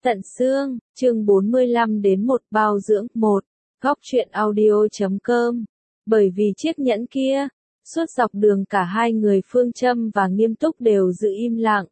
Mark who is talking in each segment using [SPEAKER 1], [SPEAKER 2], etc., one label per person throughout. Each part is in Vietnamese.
[SPEAKER 1] Tận xương, chương 45 đến 1 bao dưỡng 1, góc truyện audio.com. Bởi vì chiếc nhẫn kia, suốt dọc đường cả hai người Phương Châm và Nghiêm Túc đều giữ im lặng.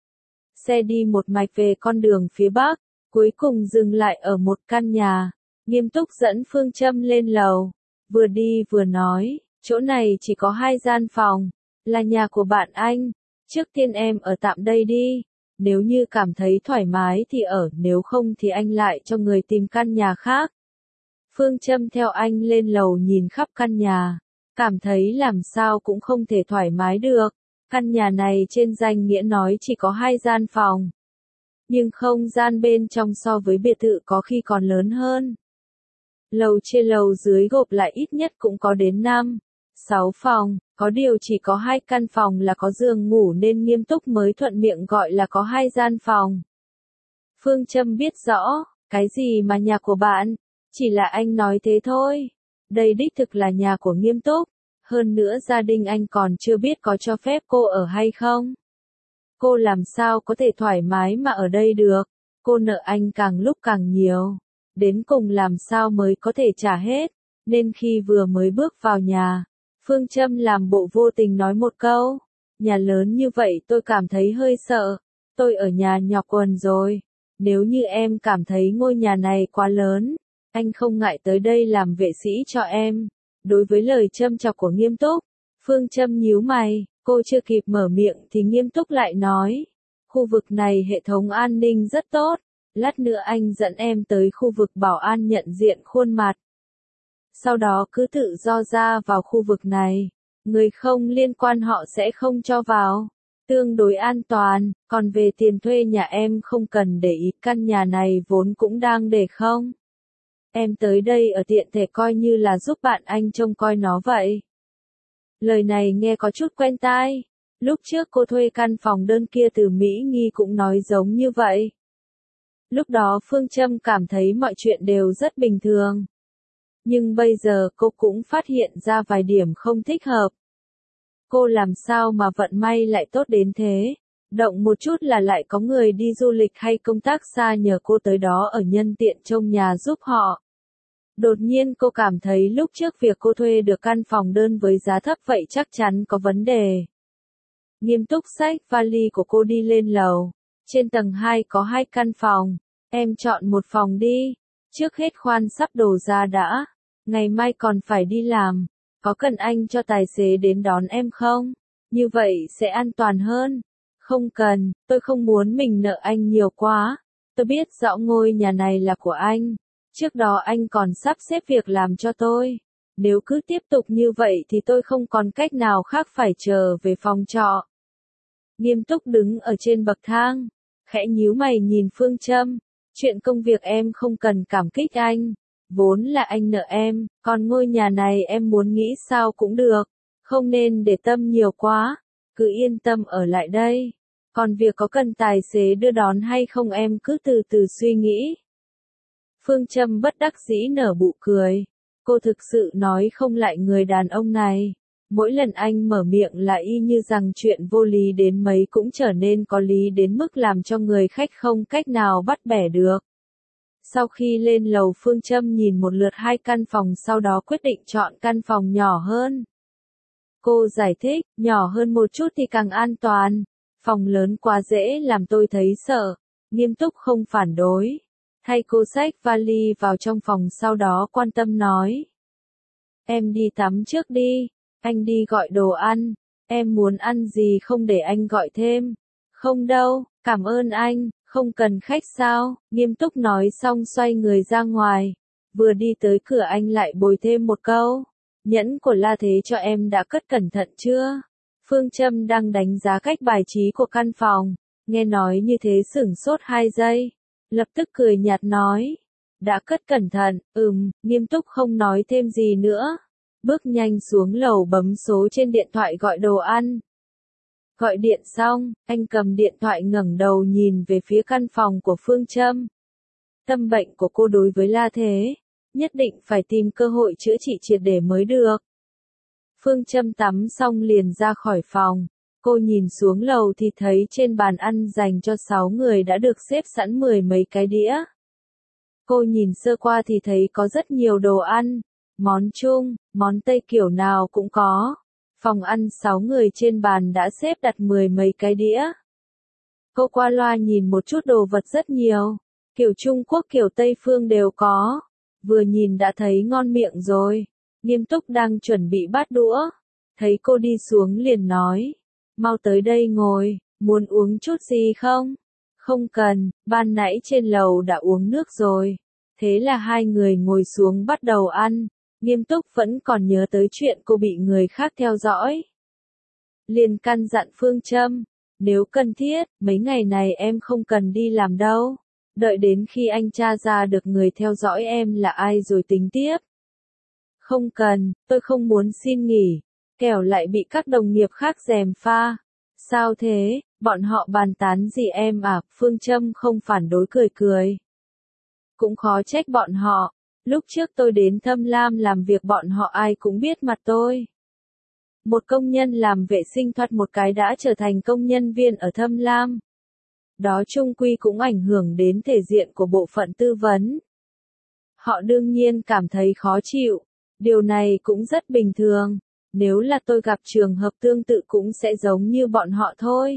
[SPEAKER 1] Xe đi một mạch về con đường phía bắc, cuối cùng dừng lại ở một căn nhà. Nghiêm Túc dẫn Phương Châm lên lầu, vừa đi vừa nói, chỗ này chỉ có 2 gian phòng, là nhà của bạn anh, trước tiên em ở tạm đây đi. Nếu như cảm thấy thoải mái thì ở, nếu không thì anh lại cho người tìm căn nhà khác. Phương Châm theo anh lên lầu nhìn khắp căn nhà, cảm thấy làm sao cũng không thể thoải mái được. Căn nhà này trên danh nghĩa nói chỉ có 2 gian phòng, nhưng không gian bên trong so với biệt thự có khi còn lớn hơn. Lầu trên lầu dưới gộp lại ít nhất cũng có đến 5, 6 phòng, có điều chỉ có 2 căn phòng là có giường ngủ nên Nghiêm Túc mới thuận miệng gọi là có 2 gian phòng. Phương Châm biết rõ, cái gì mà nhà của bạn, chỉ là anh nói thế thôi. Đây đích thực là nhà của Nghiêm Túc, hơn nữa gia đình anh còn chưa biết có cho phép cô ở hay không. Cô làm sao có thể thoải mái mà ở đây được, cô nợ anh càng lúc càng nhiều, đến cùng làm sao mới có thể trả hết, nên khi vừa mới bước vào nhà, Phương Châm làm bộ vô tình nói một câu, nhà lớn như vậy tôi cảm thấy hơi sợ, tôi ở nhà nhỏ quần rồi, nếu như em cảm thấy ngôi nhà này quá lớn, anh không ngại tới đây làm vệ sĩ cho em. Đối với lời châm chọc của Nghiêm Túc, Phương Châm nhíu mày, cô chưa kịp mở miệng thì Nghiêm Túc lại nói, khu vực này hệ thống an ninh rất tốt, lát nữa anh dẫn em tới khu vực bảo an nhận diện khuôn mặt. Sau đó cứ tự do ra vào khu vực này, người không liên quan họ sẽ không cho vào, tương đối an toàn, còn về tiền thuê nhà em không cần để ý, căn nhà này vốn cũng đang để không. Em tới đây ở tiện thể coi như là giúp bạn anh trông coi nó vậy. Lời này nghe có chút quen tai, lúc trước cô thuê căn phòng đơn kia từ Mỹ Nghi cũng nói giống như vậy. Lúc đó Phương Châm cảm thấy mọi chuyện đều rất bình thường. Nhưng bây giờ cô cũng phát hiện ra vài điểm không thích hợp. Cô làm sao mà vận may lại tốt đến thế? Động một chút là lại có người đi du lịch hay công tác xa nhờ cô tới đó ở nhân tiện trông nhà giúp họ. Đột nhiên cô cảm thấy lúc trước việc cô thuê được căn phòng đơn với giá thấp vậy chắc chắn có vấn đề. Nghiêm Túc xách vali của cô đi lên lầu. Trên tầng 2 có 2 căn phòng. Em chọn một phòng đi. Trước hết khoan sắp đồ ra đã. Ngày mai còn phải đi làm. Có cần anh cho tài xế đến đón em không? Như vậy sẽ an toàn hơn. Không cần, tôi không muốn mình nợ anh nhiều quá. Tôi biết rõ ngôi nhà này là của anh. Trước đó anh còn sắp xếp việc làm cho tôi. Nếu cứ tiếp tục như vậy thì tôi không còn cách nào khác phải trở về phòng trọ. Nghiêm Túc đứng ở trên bậc thang, khẽ nhíu mày nhìn Phương Châm. Chuyện công việc em không cần cảm kích anh. Vốn là anh nợ em, còn ngôi nhà này em muốn nghĩ sao cũng được. Không nên để tâm nhiều quá. Cứ yên tâm ở lại đây. Còn việc có cần tài xế đưa đón hay không em cứ từ từ suy nghĩ. Phương Châm bất đắc dĩ nở nụ cười. Cô thực sự nói không lại người đàn ông này. Mỗi lần anh mở miệng là y như rằng chuyện vô lý đến mấy cũng trở nên có lý đến mức làm cho người khách không cách nào bắt bẻ được. Sau khi lên lầu Phương Châm nhìn một lượt 2 căn phòng sau đó quyết định chọn căn phòng nhỏ hơn. Cô giải thích, nhỏ hơn một chút thì càng an toàn. Phòng lớn quá dễ làm tôi thấy sợ. Nghiêm Túc không phản đối. Thay cô xách vali vào trong phòng sau đó quan tâm nói. Em đi tắm trước đi, anh đi gọi đồ ăn, em muốn ăn gì không để anh gọi thêm. Không đâu, cảm ơn anh, không cần khách sao, Nghiêm Túc nói xong xoay người ra ngoài. Vừa đi tới cửa anh lại bồi thêm một câu. Nhẫn của La Thế cho em đã cất cẩn thận chưa? Phương Châm đang đánh giá cách bài trí của căn phòng, nghe nói như thế sửng sốt 2 giây. Lập tức cười nhạt nói, đã cất cẩn thận, Nghiêm Túc không nói thêm gì nữa. Bước nhanh xuống lầu bấm số trên điện thoại gọi đồ ăn. Gọi điện xong, anh cầm điện thoại ngẩng đầu nhìn về phía căn phòng của Phương Châm. Tâm bệnh của cô đối với La Thế, nhất định phải tìm cơ hội chữa trị triệt để mới được. Phương Châm tắm xong liền ra khỏi phòng, Cô nhìn xuống lầu thì thấy trên bàn ăn dành cho 6 người đã được xếp sẵn 10 mấy cái đĩa. Cô nhìn sơ qua thì thấy có rất nhiều đồ ăn, món Trung, món Tây kiểu nào cũng có. Phòng ăn 6 người trên bàn đã xếp đặt 10 mấy cái đĩa. Cô qua loa nhìn một chút đồ vật rất nhiều, kiểu Trung Quốc kiểu Tây phương đều có. Vừa nhìn đã thấy ngon miệng rồi. Nghiêm Túc đang chuẩn bị bát đũa. Thấy cô đi xuống liền nói. Mau tới đây ngồi, muốn uống chút gì không? Không cần, ban nãy trên lầu đã uống nước rồi. Thế là hai người ngồi xuống bắt đầu ăn. Nghiêm Túc vẫn còn nhớ tới chuyện cô bị người khác theo dõi. Liền căn dặn Phương Châm. Nếu cần thiết, mấy ngày này em không cần đi làm đâu. Đợi đến khi anh tra ra được người theo dõi em là ai rồi tính tiếp. Không cần, tôi không muốn xin nghỉ. Kẻo lại bị các đồng nghiệp khác gièm pha. Sao thế, bọn họ bàn tán gì em à? Phương Châm không phản đối cười cười. Cũng khó trách bọn họ. Lúc trước tôi đến Thâm Lam làm việc bọn họ ai cũng biết mặt tôi. Một công nhân làm vệ sinh thoát một cái đã trở thành công nhân viên ở Thâm Lam. Đó chung quy cũng ảnh hưởng đến thể diện của bộ phận tư vấn. Họ đương nhiên cảm thấy khó chịu. Điều này cũng rất bình thường. Nếu là tôi gặp trường hợp tương tự cũng sẽ giống như bọn họ thôi.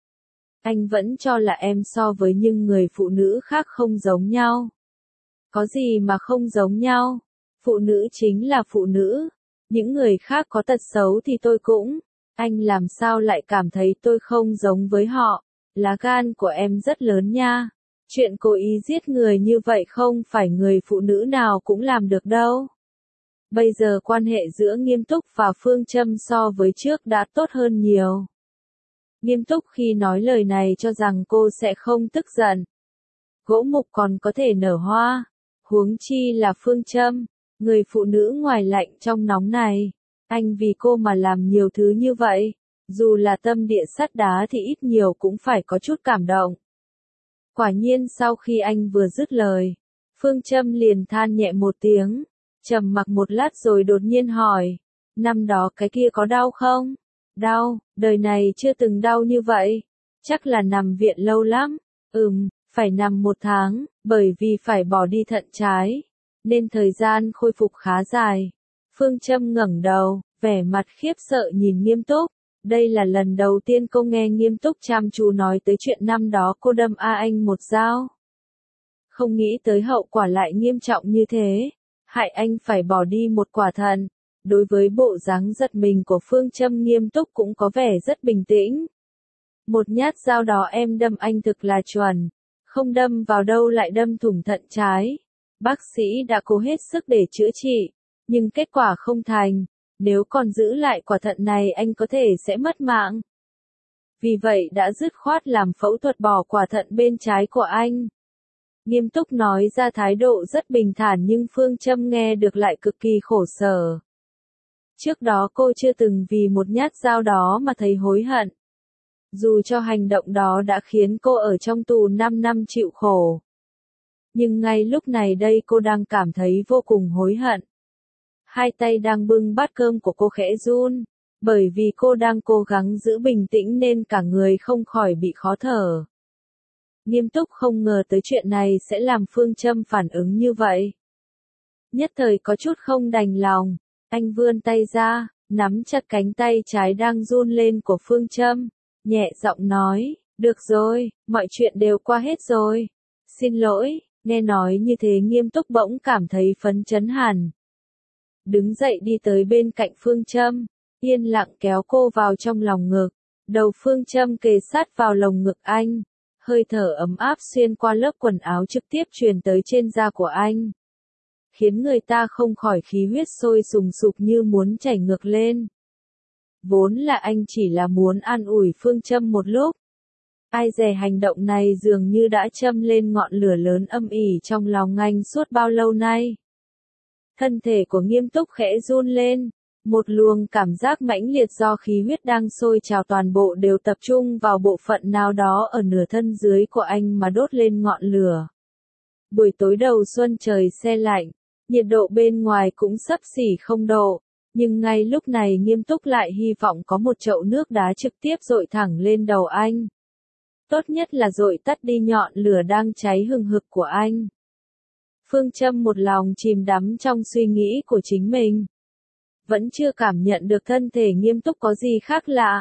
[SPEAKER 1] Anh vẫn cho là em so với những người phụ nữ khác không giống nhau. Có gì mà không giống nhau? Phụ nữ chính là phụ nữ. Những người khác có tật xấu thì tôi cũng. Anh làm sao lại cảm thấy tôi không giống với họ? Lá gan của em rất lớn nha. Chuyện cố ý giết người như vậy không phải người phụ nữ nào cũng làm được đâu. Bây giờ quan hệ giữa Nghiêm Túc và Phương Châm so với trước đã tốt hơn nhiều. Nghiêm Túc khi nói lời này cho rằng cô sẽ không tức giận. Gỗ mục còn có thể nở hoa. Huống chi là Phương Châm, người phụ nữ ngoài lạnh trong nóng này. Anh vì cô mà làm nhiều thứ như vậy. Dù là tâm địa sắt đá thì ít nhiều cũng phải có chút cảm động. Quả nhiên sau khi anh vừa dứt lời, Phương Châm liền than nhẹ một tiếng, trầm mặc một lát rồi đột nhiên hỏi, năm đó cái kia có đau không? Đau, đời này chưa từng đau như vậy, chắc là nằm viện lâu lắm, phải nằm 1 tháng, bởi vì phải bỏ đi thận trái, nên thời gian khôi phục khá dài. Phương Châm ngẩng đầu, vẻ mặt khiếp sợ nhìn Nghiêm Túc. Đây là lần đầu tiên cô nghe Nghiêm Túc chăm chú nói tới chuyện năm đó cô đâm anh một dao. Không nghĩ tới hậu quả lại nghiêm trọng như thế, hại anh phải bỏ đi một quả thận. Đối với bộ dáng giật mình của Phương Châm, Nghiêm Túc cũng có vẻ rất bình tĩnh. Một nhát dao đó em đâm anh thực là chuẩn, không đâm vào đâu lại đâm thủng thận trái. Bác sĩ đã cố hết sức để chữa trị, nhưng kết quả không thành. Nếu còn giữ lại quả thận này anh có thể sẽ mất mạng. Vì vậy đã dứt khoát làm phẫu thuật bỏ quả thận bên trái của anh. Nghiêm Túc nói ra thái độ rất bình thản nhưng Phương Châm nghe được lại cực kỳ khổ sở. Trước đó cô chưa từng vì một nhát dao đó mà thấy hối hận. Dù cho hành động đó đã khiến cô ở trong tù 5 năm chịu khổ. Nhưng ngay lúc này đây cô đang cảm thấy vô cùng hối hận. Hai tay đang bưng bát cơm của cô khẽ run, bởi vì cô đang cố gắng giữ bình tĩnh nên cả người không khỏi bị khó thở. Nghiêm Túc không ngờ tới chuyện này sẽ làm Phương Châm phản ứng như vậy. Nhất thời có chút không đành lòng, anh vươn tay ra, nắm chặt cánh tay trái đang run lên của Phương Châm, nhẹ giọng nói, được rồi, mọi chuyện đều qua hết rồi. Xin lỗi, nghe nói như thế Nghiêm Túc bỗng cảm thấy phấn chấn hẳn. Đứng dậy đi tới bên cạnh Phương Châm, yên lặng kéo cô vào trong lòng ngực. Đầu Phương Châm kề sát vào lồng ngực anh, hơi thở ấm áp xuyên qua lớp quần áo trực tiếp truyền tới trên da của anh. Khiến người ta không khỏi khí huyết sôi sùng sục như muốn chảy ngược lên. Vốn là anh chỉ là muốn an ủi Phương Châm một lúc. Ai dè hành động này dường như đã châm lên ngọn lửa lớn âm ỉ trong lòng anh suốt bao lâu nay. Thân thể của Nghiêm Túc khẽ run lên, một luồng cảm giác mãnh liệt do khí huyết đang sôi trào toàn bộ đều tập trung vào bộ phận nào đó ở nửa thân dưới của anh mà đốt lên ngọn lửa. Buổi tối đầu xuân trời se lạnh, nhiệt độ bên ngoài cũng xấp xỉ 0 độ, Nhưng ngay lúc này Nghiêm Túc lại hy vọng có một chậu nước đá trực tiếp dội thẳng lên đầu anh. Tốt nhất là dội tắt đi ngọn lửa đang cháy hừng hực của anh. Phương Châm một lòng chìm đắm trong suy nghĩ của chính mình. Vẫn chưa cảm nhận được thân thể Nghiêm Túc có gì khác lạ.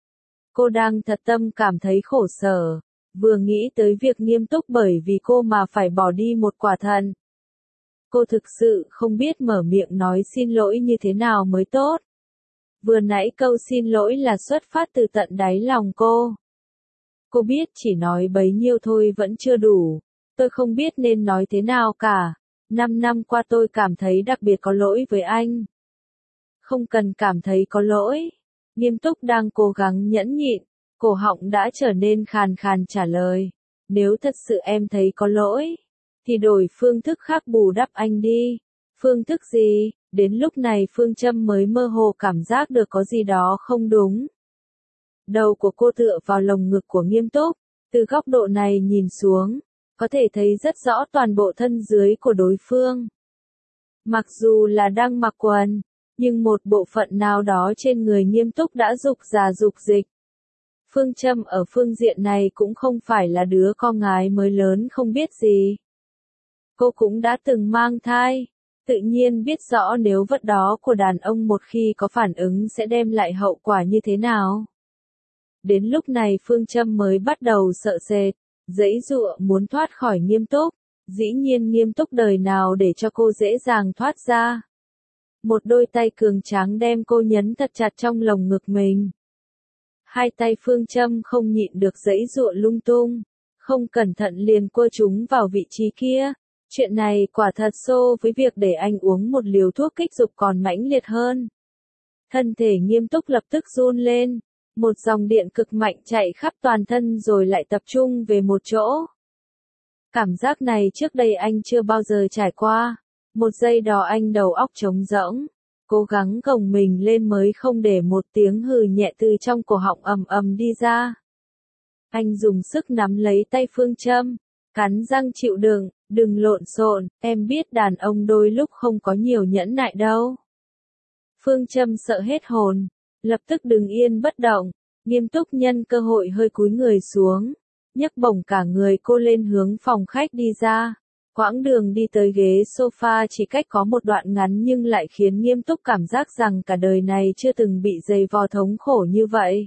[SPEAKER 1] Cô đang thật tâm cảm thấy khổ sở, vừa nghĩ tới việc Nghiêm Túc bởi vì cô mà phải bỏ đi một quả thận. Cô thực sự không biết mở miệng nói xin lỗi như thế nào mới tốt. Vừa nãy câu xin lỗi là xuất phát từ tận đáy lòng cô. Cô biết chỉ nói bấy nhiêu thôi vẫn chưa đủ. Tôi không biết nên nói thế nào cả. 5 năm qua tôi cảm thấy đặc biệt có lỗi với anh. Không cần cảm thấy có lỗi. Nghiêm Túc đang cố gắng nhẫn nhịn, cổ họng đã trở nên khàn khàn trả lời. Nếu thật sự em thấy có lỗi, thì đổi phương thức khác bù đắp anh đi. Phương thức gì? Đến lúc này Phương Châm mới mơ hồ cảm giác được có gì đó không đúng. Đầu của cô tựa vào lồng ngực của Nghiêm Túc, từ góc độ này nhìn xuống, có thể thấy rất rõ toàn bộ thân dưới của đối phương. Mặc dù là đang mặc quần, nhưng một bộ phận nào đó trên người Nghiêm Túc đã rục rà rục dịch. Phương Châm ở phương diện này cũng không phải là đứa con gái mới lớn không biết gì. Cô cũng đã từng mang thai, tự nhiên biết rõ nếu vật đó của đàn ông một khi có phản ứng sẽ đem lại hậu quả như thế nào. Đến lúc này Phương Châm mới bắt đầu sợ sệt, giãy giụa muốn thoát khỏi Nghiêm Túc. Dĩ nhiên Nghiêm Túc đời nào để cho cô dễ dàng thoát ra. Một đôi tay cường tráng đem cô nhấn thật chặt trong lồng ngực mình. Hai tay Phương Châm không nhịn được giãy giụa lung tung, không cẩn thận liền quơ chúng vào vị trí kia. Chuyện này quả thật xô với việc để anh uống một liều thuốc kích dục còn mãnh liệt hơn. Thân thể Nghiêm Túc lập tức run lên, một dòng điện cực mạnh chạy khắp toàn thân rồi lại tập trung về một chỗ. Cảm giác này trước đây anh chưa bao giờ trải qua. Một giây đó anh đầu óc trống rỗng, cố gắng gồng mình lên mới không để một tiếng hừ nhẹ từ trong cổ họng ầm ầm đi ra. Anh dùng sức nắm lấy tay Phương Châm, cắn răng chịu đừng lộn xộn, em biết đàn ông đôi lúc không có nhiều nhẫn nại đâu. Phương Châm sợ hết hồn, lập tức đứng yên bất động, Nghiêm Túc nhân cơ hội hơi cúi người xuống, nhấc bổng cả người cô lên hướng phòng khách đi ra. Quãng đường đi tới ghế sofa chỉ cách có một đoạn ngắn nhưng lại khiến Nghiêm Túc cảm giác rằng cả đời này chưa từng bị giày vò thống khổ như vậy.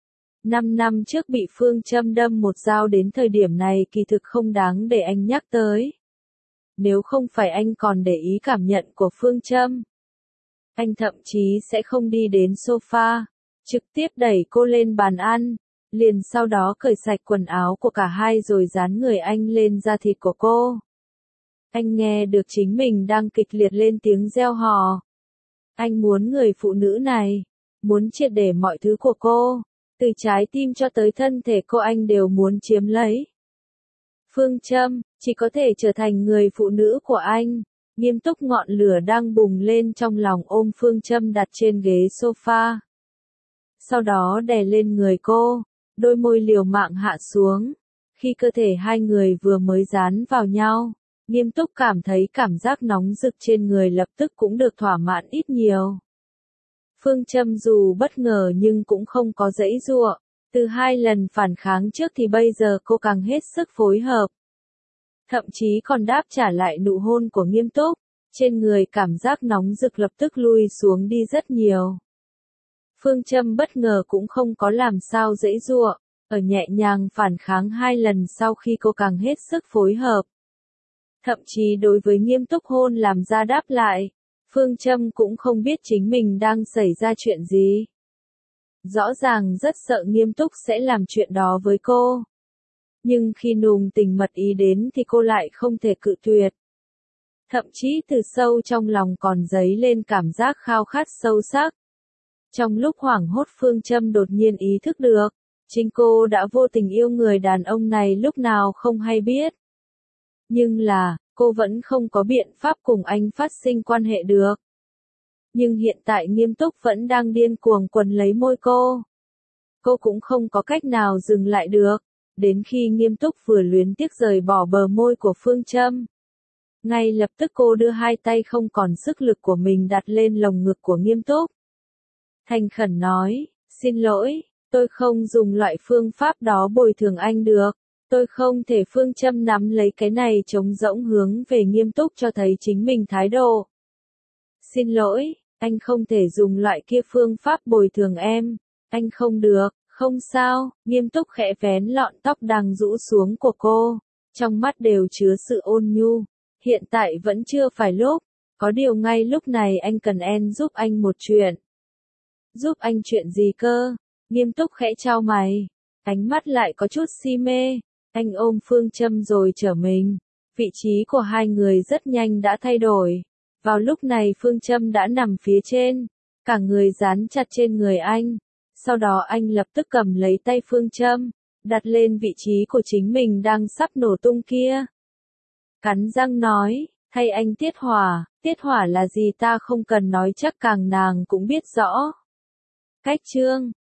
[SPEAKER 1] 5 năm trước bị Phương Châm đâm một dao đến thời điểm này kỳ thực không đáng để anh nhắc tới. Nếu không phải anh còn để ý cảm nhận của Phương Châm, anh thậm chí sẽ không đi đến sofa, trực tiếp đẩy cô lên bàn ăn, liền sau đó cởi sạch quần áo của cả hai rồi dán người anh lên da thịt của cô. Anh nghe được chính mình đang kịch liệt lên tiếng reo hò. Anh muốn người phụ nữ này, muốn triệt để mọi thứ của cô, từ trái tim cho tới thân thể cô anh đều muốn chiếm lấy. Phương Châm, chỉ có thể trở thành người phụ nữ của anh. Nghiêm Túc ngọn lửa đang bùng lên trong lòng ôm Phương Châm đặt trên ghế sofa. Sau đó đè lên người cô, đôi môi liều mạng hạ xuống. Khi cơ thể hai người vừa mới dán vào nhau, Nghiêm Túc cảm thấy cảm giác nóng rực trên người lập tức cũng được thỏa mãn ít nhiều. Phương Châm dù bất ngờ nhưng cũng không có giãy giụa, từ 2 lần phản kháng trước thì bây giờ cô càng hết sức phối hợp. Thậm chí còn đáp trả lại nụ hôn của Nghiêm Túc, trên người cảm giác nóng rực lập tức lui xuống đi rất nhiều. Phương Châm bất ngờ cũng không có làm sao giãy giụa, ở nhẹ nhàng phản kháng 2 lần sau khi cô càng hết sức phối hợp. Thậm chí đối với Nghiêm Túc hôn làm ra đáp lại, Phương Châm cũng không biết chính mình đang xảy ra chuyện gì. Rõ ràng rất sợ Nghiêm Túc sẽ làm chuyện đó với cô. Nhưng khi nùng tình mật ý đến thì cô lại không thể cự tuyệt. Thậm chí từ sâu trong lòng còn dấy lên cảm giác khao khát sâu sắc. Trong lúc hoảng hốt Phương Châm đột nhiên ý thức được, chính cô đã vô tình yêu người đàn ông này lúc nào không hay biết. Nhưng là, cô vẫn không có biện pháp cùng anh phát sinh quan hệ được. Nhưng hiện tại Nghiêm Túc vẫn đang điên cuồng quấn lấy môi cô. Cô cũng không có cách nào dừng lại được, đến khi Nghiêm Túc vừa luyến tiếc rời bỏ bờ môi của Phương Châm. Ngay lập tức cô đưa hai tay không còn sức lực của mình đặt lên lồng ngực của Nghiêm Túc. Thành khẩn nói, xin lỗi, tôi không dùng loại phương pháp đó bồi thường anh được. Tôi không thể. Phương Châm nắm lấy cái này trống rỗng hướng về Nghiêm Túc cho thấy chính mình thái độ. Xin lỗi, anh không thể dùng loại kia phương pháp bồi thường em. Anh không được, không sao. Nghiêm Túc khẽ vén lọn tóc đang rũ xuống của cô. Trong mắt đều chứa sự ôn nhu. Hiện tại vẫn chưa phải lúc. Có điều ngay lúc này anh cần em giúp anh một chuyện. Giúp anh chuyện gì cơ? Nghiêm Túc khẽ chau mày. Ánh mắt lại có chút si mê. Anh ôm Phương Châm rồi trở mình. Vị trí của hai người rất nhanh đã thay đổi. Vào lúc này Phương Châm đã nằm phía trên. Cả người dán chặt trên người anh. Sau đó anh lập tức cầm lấy tay Phương Châm. Đặt lên vị trí của chính mình đang sắp nổ tung kia. Cắn răng nói, hay anh tiết hỏa là gì ta không cần nói chắc càng nàng cũng biết rõ. Cách chương